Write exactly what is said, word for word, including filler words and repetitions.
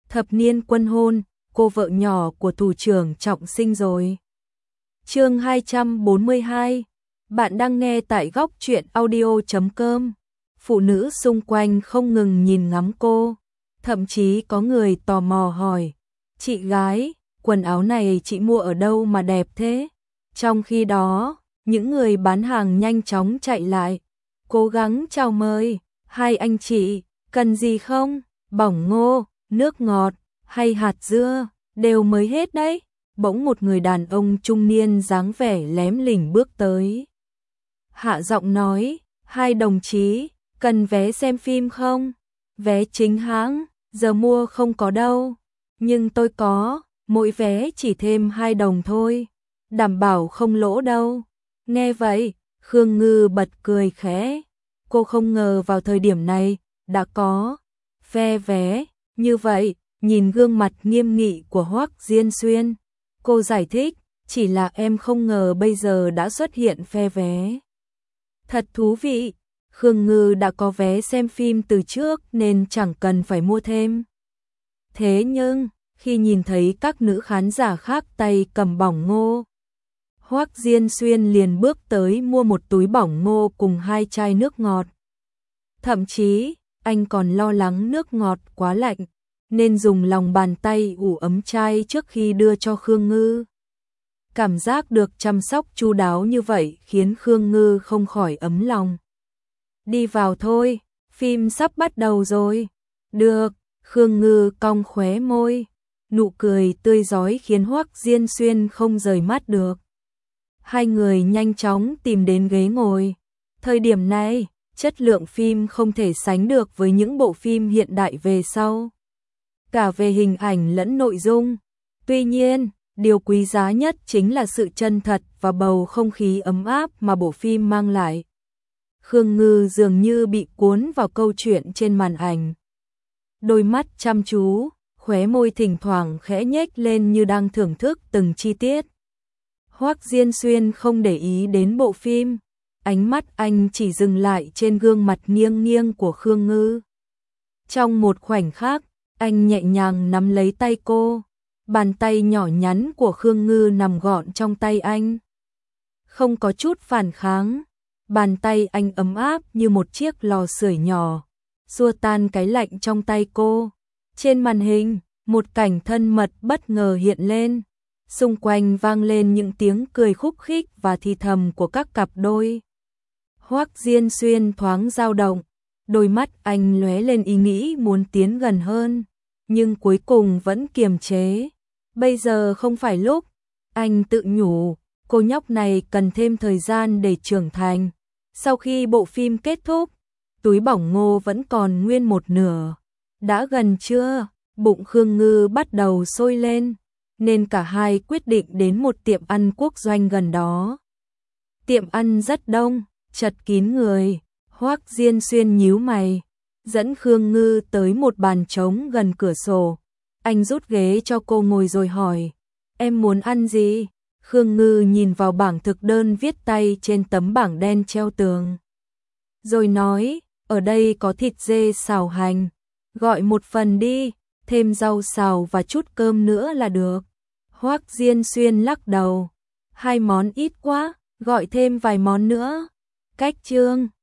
Thập niên quân hôn, cô vợ nhỏ của thủ trưởng Trọng Sinh rồi. Chương hai trăm bốn mươi hai. Bạn đang nghe tại góc truyện audio chấm com. Phụ nữ xung quanh không ngừng nhìn ngắm cô, thậm chí có người tò mò hỏi: "Chị gái, quần áo này chị mua ở đâu mà đẹp thế?" Trong khi đó, những người bán hàng nhanh chóng chạy lại, cố gắng chào mời: "Hai anh chị, cần gì không? Bỏng ngô, nước ngọt hay hạt dưa, đều mới hết đấy." Bỗng một người đàn ông trung niên dáng vẻ lém lỉnh bước tới, hạ giọng nói: "Hai đồng chí, cần vé xem phim không? Vé chính hãng, giờ mua không có đâu, nhưng tôi có, mỗi vé chỉ thêm hai đồng thôi, đảm bảo không lỗ đâu." Nghe vậy, Khương Ngư bật cười khẽ. Cô không ngờ vào thời điểm này đã có phe vé như vậy. Nhìn gương mặt nghiêm nghị của Hoắc Diên Xuyên, cô giải thích: "Chỉ là em không ngờ bây giờ đã xuất hiện phe vé." Thật thú vị, Khương Ngư đã có vé xem phim từ trước nên chẳng cần phải mua thêm. Thế nhưng, khi nhìn thấy các nữ khán giả khác tay cầm bỏng ngô, Hoắc Diên Xuyên liền bước tới mua một túi bỏng ngô cùng hai chai nước ngọt. Thậm chí, anh còn lo lắng nước ngọt quá lạnh, nên dùng lòng bàn tay ủ ấm chai trước khi đưa cho Khương Ngư. Cảm giác được chăm sóc chu đáo như vậy khiến Khương Ngư không khỏi ấm lòng. "Đi vào thôi, phim sắp bắt đầu rồi." "Được." Khương Ngư cong khóe môi, nụ cười tươi rói khiến Hoắc Diên Xuyên không rời mắt được. Hai người nhanh chóng tìm đến ghế ngồi. Thời điểm này, chất lượng phim không thể sánh được với những bộ phim hiện đại về sau, cả về hình ảnh lẫn nội dung. Tuy nhiên, điều quý giá nhất chính là sự chân thật và bầu không khí ấm áp mà bộ phim mang lại. Khương Ngư dường như bị cuốn vào câu chuyện trên màn ảnh. Đôi mắt chăm chú, khóe môi thỉnh thoảng khẽ nhếch lên như đang thưởng thức từng chi tiết. Hoắc Diên Xuyên không để ý đến bộ phim, ánh mắt anh chỉ dừng lại trên gương mặt nghiêng nghiêng của Khương Ngư. Trong một khoảnh khắc, anh nhẹ nhàng nắm lấy tay cô, bàn tay nhỏ nhắn của Khương Ngư nằm gọn trong tay anh. Không có chút phản kháng, bàn tay anh ấm áp như một chiếc lò sưởi nhỏ, xua tan cái lạnh trong tay cô. Trên màn hình, một cảnh thân mật bất ngờ hiện lên, xung quanh vang lên những tiếng cười khúc khích và thì thầm của các cặp đôi. Hoắc Diên Xuyên thoáng dao động, đôi mắt anh lóe lên ý nghĩ muốn tiến gần hơn, nhưng cuối cùng vẫn kiềm chế. Bây giờ không phải lúc, anh tự nhủ, cô nhóc này cần thêm thời gian để trưởng thành. Sau khi bộ phim kết thúc, túi bỏng ngô vẫn còn nguyên một nửa. Đã gần trưa, bụng Khương Ngư bắt đầu sôi lên, nên cả hai quyết định đến một tiệm ăn quốc doanh gần đó. Tiệm ăn rất đông, chật kín người. Hoắc Diên Xuyên nhíu mày, dẫn Khương Ngư tới một bàn trống gần cửa sổ. Anh rút ghế cho cô ngồi rồi hỏi: "Em muốn ăn gì?" Khương Ngư nhìn vào bảng thực đơn viết tay trên tấm bảng đen treo tường, rồi nói: "Ở đây có thịt dê xào hành, gọi một phần đi, thêm rau xào và chút cơm nữa là được." Hoắc Diên Xuyên lắc đầu: "Hai món ít quá, gọi thêm vài món nữa." Cách chương